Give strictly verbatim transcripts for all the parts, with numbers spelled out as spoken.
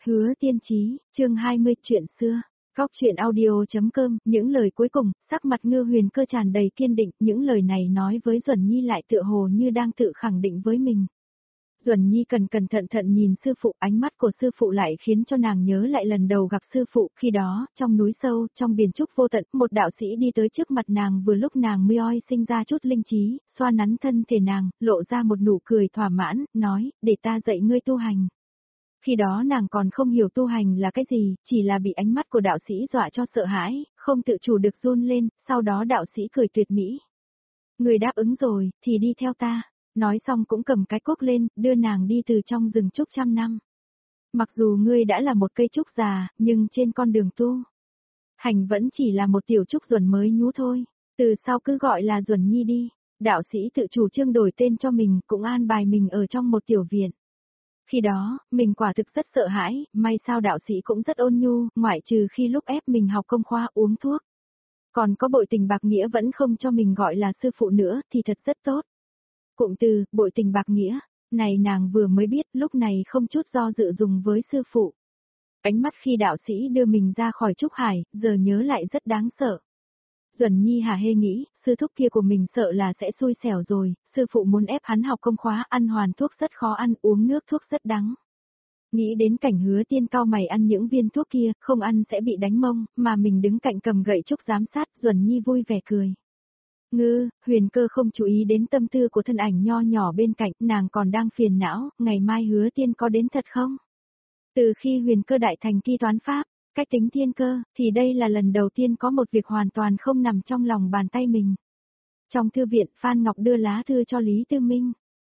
Hứa Tiên Chí, chương hai mươi, chuyện xưa. Góc truyện audio.com, những lời cuối cùng, sắc mặt Ngư Huyền Cơ tràn đầy kiên định, những lời này nói với Duẩn Nhi lại tựa hồ như đang tự khẳng định với mình. Duẩn Nhi cần cẩn thận thận nhìn sư phụ, ánh mắt của sư phụ lại khiến cho nàng nhớ lại lần đầu gặp sư phụ, khi đó, trong núi sâu, trong biển trúc vô tận, một đạo sĩ đi tới trước mặt nàng vừa lúc nàng mới oi sinh ra chút linh trí, xoa nắn thân thể nàng, lộ ra một nụ cười thỏa mãn, nói, để ta dạy ngươi tu hành. Khi đó nàng còn không hiểu tu hành là cái gì, chỉ là bị ánh mắt của đạo sĩ dọa cho sợ hãi, không tự chủ được run lên, sau đó đạo sĩ cười tuyệt mỹ. Người đáp ứng rồi, thì đi theo ta. Nói xong cũng cầm cái cuốc lên, đưa nàng đi từ trong rừng trúc trăm năm. Mặc dù ngươi đã là một cây trúc già, nhưng trên con đường tu hành vẫn chỉ là một tiểu trúc Duẩn mới nhú thôi. Từ sau cứ gọi là Duẩn Nhi đi. Đạo sĩ tự chủ trương đổi tên cho mình, cũng an bài mình ở trong một tiểu viện. Khi đó, mình quả thực rất sợ hãi, may sao đạo sĩ cũng rất ôn nhu, ngoại trừ khi lúc ép mình học công khoa uống thuốc. Còn có bội tình bạc nghĩa vẫn không cho mình gọi là sư phụ nữa, thì thật rất tốt. Cụm từ, bội tình bạc nghĩa, này nàng vừa mới biết, lúc này không chút do dự dùng với sư phụ. Ánh mắt khi đạo sĩ đưa mình ra khỏi trúc hải, giờ nhớ lại rất đáng sợ. Duẩn Nhi hả hê nghĩ, sư thúc kia của mình sợ là sẽ xui xẻo rồi, sư phụ muốn ép hắn học công khóa, ăn hoàn thuốc rất khó ăn, uống nước thuốc rất đắng. Nghĩ đến cảnh Hứa Tiên cao mày ăn những viên thuốc kia, không ăn sẽ bị đánh mông, mà mình đứng cạnh cầm gậy trúc giám sát, Duẩn Nhi vui vẻ cười. Ngư, Huyền Cơ không chú ý đến tâm tư của thân ảnh nho nhỏ bên cạnh, nàng còn đang phiền não, ngày mai Hứa Tiên có đến thật không? Từ khi Huyền Cơ đại thành kỳ toán pháp, cách tính thiên cơ, thì đây là lần đầu tiên có một việc hoàn toàn không nằm trong lòng bàn tay mình. Trong thư viện, Phan Ngọc đưa lá thư cho Lý Tư Minh.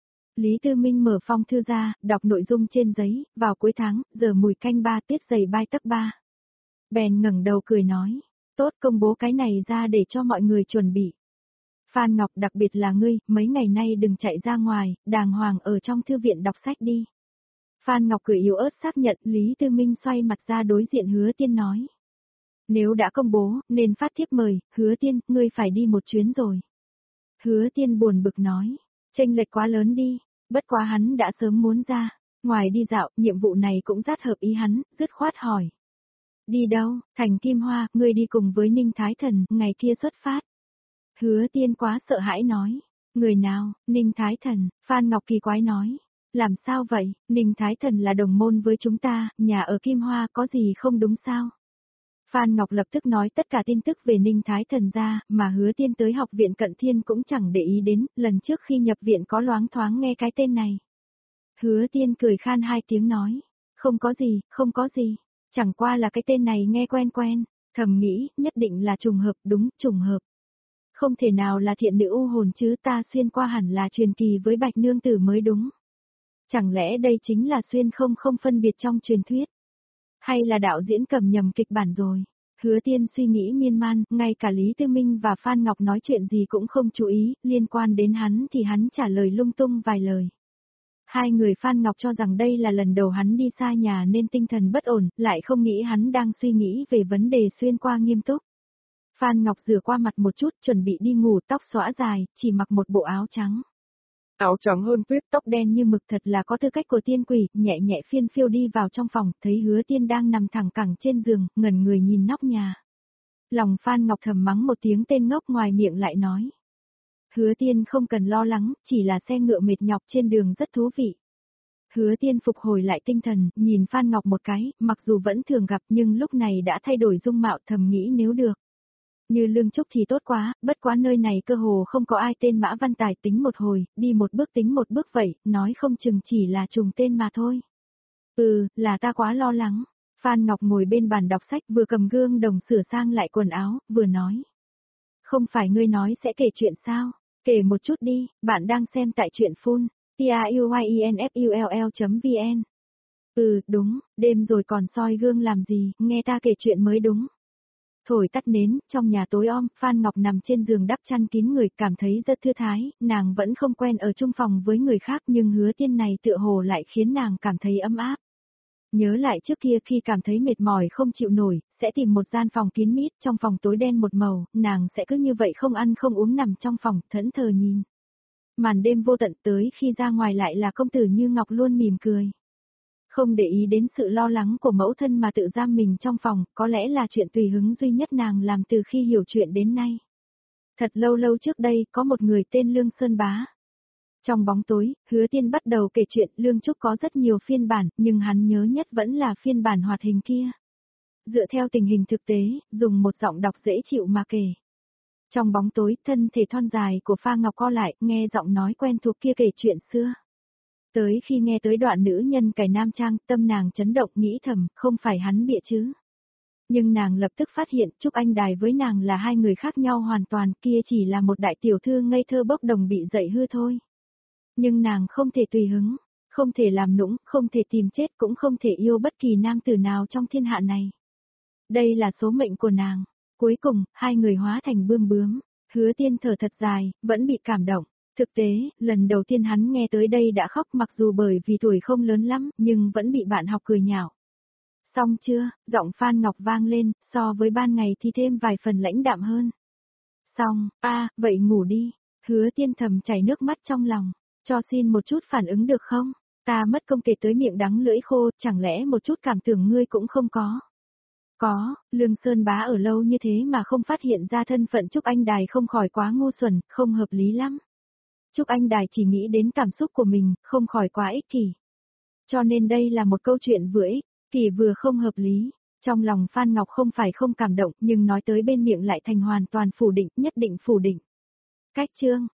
Lý Tư Minh mở phong thư ra, đọc nội dung trên giấy, vào cuối tháng, giờ mùi canh ba tiết dày bai tấc ba. Bèn ngẩng đầu cười nói, tốt công bố cái này ra để cho mọi người chuẩn bị. Phan Ngọc đặc biệt là ngươi, mấy ngày nay đừng chạy ra ngoài, đàng hoàng ở trong thư viện đọc sách đi. Phan Ngọc cười yếu ớt xác nhận, Lý Tư Minh xoay mặt ra đối diện Hứa Tiên nói. Nếu đã công bố, nên phát thiếp mời, Hứa Tiên, ngươi phải đi một chuyến rồi. Hứa Tiên buồn bực nói, chênh lệch quá lớn đi, bất quá hắn đã sớm muốn ra, ngoài đi dạo, nhiệm vụ này cũng rất hợp ý hắn, dứt khoát hỏi. Đi đâu, thành Kim Hoa, ngươi đi cùng với Ninh Thái Thần, ngày kia xuất phát. Hứa Tiên quá sợ hãi nói, người nào, Ninh Thái Thần, Phan Ngọc kỳ quái nói, làm sao vậy, Ninh Thái Thần là đồng môn với chúng ta, nhà ở Kim Hoa có gì không đúng sao? Phan Ngọc lập tức nói tất cả tin tức về Ninh Thái Thần ra, mà Hứa Tiên tới học viện Cận Thiên cũng chẳng để ý đến, lần trước khi nhập viện có loáng thoáng nghe cái tên này. Hứa Tiên cười khan hai tiếng nói, không có gì, không có gì, chẳng qua là cái tên này nghe quen quen, thầm nghĩ, nhất định là trùng hợp, đúng, trùng hợp. Không thể nào là thiện nữ u hồn chứ, ta xuyên qua hẳn là truyền kỳ với Bạch Nương Tử mới đúng. Chẳng lẽ đây chính là xuyên không không phân biệt trong truyền thuyết? Hay là đạo diễn cầm nhầm kịch bản rồi? Hứa Tiên suy nghĩ miên man, ngay cả Lý Tư Minh và Phan Ngọc nói chuyện gì cũng không chú ý, liên quan đến hắn thì hắn trả lời lung tung vài lời. Hai người Phan Ngọc cho rằng đây là lần đầu hắn đi xa nhà nên tinh thần bất ổn, lại không nghĩ hắn đang suy nghĩ về vấn đề xuyên qua nghiêm túc. Phan Ngọc rửa qua mặt một chút, chuẩn bị đi ngủ, tóc xõa dài, chỉ mặc một bộ áo trắng. Áo trắng hơn tuyết, tóc đen như mực, thật là có tư cách của tiên quỷ, nhẹ nhẹ phiên phiêu đi vào trong phòng, thấy Hứa Tiên đang nằm thẳng cẳng trên giường, ngẩn người nhìn nóc nhà. Lòng Phan Ngọc thầm mắng một tiếng tên ngốc, ngoài miệng lại nói. Hứa Tiên không cần lo lắng, chỉ là xe ngựa mệt nhọc trên đường rất thú vị. Hứa Tiên phục hồi lại tinh thần, nhìn Phan Ngọc một cái, mặc dù vẫn thường gặp nhưng lúc này đã thay đổi dung mạo, thầm nghĩ nếu được. Như Lương Trúc thì tốt quá, bất quá nơi này cơ hồ không có ai tên Mã Văn Tài, tính một hồi, đi một bước tính một bước vậy, nói không chừng chỉ là trùng tên mà thôi. Ừ, là ta quá lo lắng. Phan Ngọc ngồi bên bàn đọc sách vừa cầm gương đồng sửa sang lại quần áo, vừa nói. Không phải ngươi nói sẽ kể chuyện sao? Kể một chút đi, bạn đang xem tại truyện phun, t a u y e n f u l l chấm v n. Ừ, đúng, đêm rồi còn soi gương làm gì, nghe ta kể chuyện mới đúng. Thổi tắt nến, trong nhà tối om, Phan Ngọc nằm trên giường đắp chăn kín người, cảm thấy rất thư thái, nàng vẫn không quen ở chung phòng với người khác nhưng Hứa Tiên này tựa hồ lại khiến nàng cảm thấy ấm áp. Nhớ lại trước kia khi cảm thấy mệt mỏi không chịu nổi, sẽ tìm một gian phòng kín mít, trong phòng tối đen một màu, nàng sẽ cứ như vậy không ăn không uống nằm trong phòng, thẫn thờ nhìn. Màn đêm vô tận tới khi ra ngoài lại là công tử Như Ngọc luôn mỉm cười. Không để ý đến sự lo lắng của mẫu thân mà tự giam mình trong phòng, có lẽ là chuyện tùy hứng duy nhất nàng làm từ khi hiểu chuyện đến nay. Thật lâu lâu trước đây, có một người tên Lương Sơn Bá. Trong bóng tối, Hứa Tiên bắt đầu kể chuyện Lương Trúc có rất nhiều phiên bản, nhưng hắn nhớ nhất vẫn là phiên bản hoạt hình kia. Dựa theo tình hình thực tế, dùng một giọng đọc dễ chịu mà kể. Trong bóng tối, thân thể thon dài của Pha Ngọc co lại, nghe giọng nói quen thuộc kia kể chuyện xưa. Tới khi nghe tới đoạn nữ nhân cải nam trang, tâm nàng chấn động nghĩ thầm, không phải hắn bịa chứ. Nhưng nàng lập tức phát hiện Trúc Anh Đài với nàng là hai người khác nhau hoàn toàn, kia chỉ là một đại tiểu thư ngây thơ bốc đồng bị dạy hư thôi. Nhưng nàng không thể tùy hứng, không thể làm nũng, không thể tìm chết cũng không thể yêu bất kỳ nam tử nào trong thiên hạ này. Đây là số mệnh của nàng. Cuối cùng, hai người hóa thành bươm bướm. Hứa Tiên thở thật dài, vẫn bị cảm động. Thực tế, lần đầu tiên hắn nghe tới đây đã khóc mặc dù bởi vì tuổi không lớn lắm, nhưng vẫn bị bạn học cười nhạo. Xong chưa, giọng Phan Ngọc vang lên, so với ban ngày thì thêm vài phần lãnh đạm hơn. Xong, a à, vậy ngủ đi. Hứa Tiên thầm chảy nước mắt trong lòng. Cho xin một chút phản ứng được không? Ta mất công kể tới miệng đắng lưỡi khô, chẳng lẽ một chút cảm tưởng ngươi cũng không có? Có, Lương Sơn Bá ở lâu như thế mà không phát hiện ra thân phận Trúc Anh Đài không khỏi quá ngu xuẩn, không hợp lý lắm. Trúc Anh Đài chỉ nghĩ đến cảm xúc của mình, không khỏi quá ích kỷ. Cho nên đây là một câu chuyện vừa ích kỷ vừa không hợp lý. Trong lòng Phan Ngọc không phải không cảm động, nhưng nói tới bên miệng lại thành hoàn toàn phủ định, nhất định phủ định. Cách chương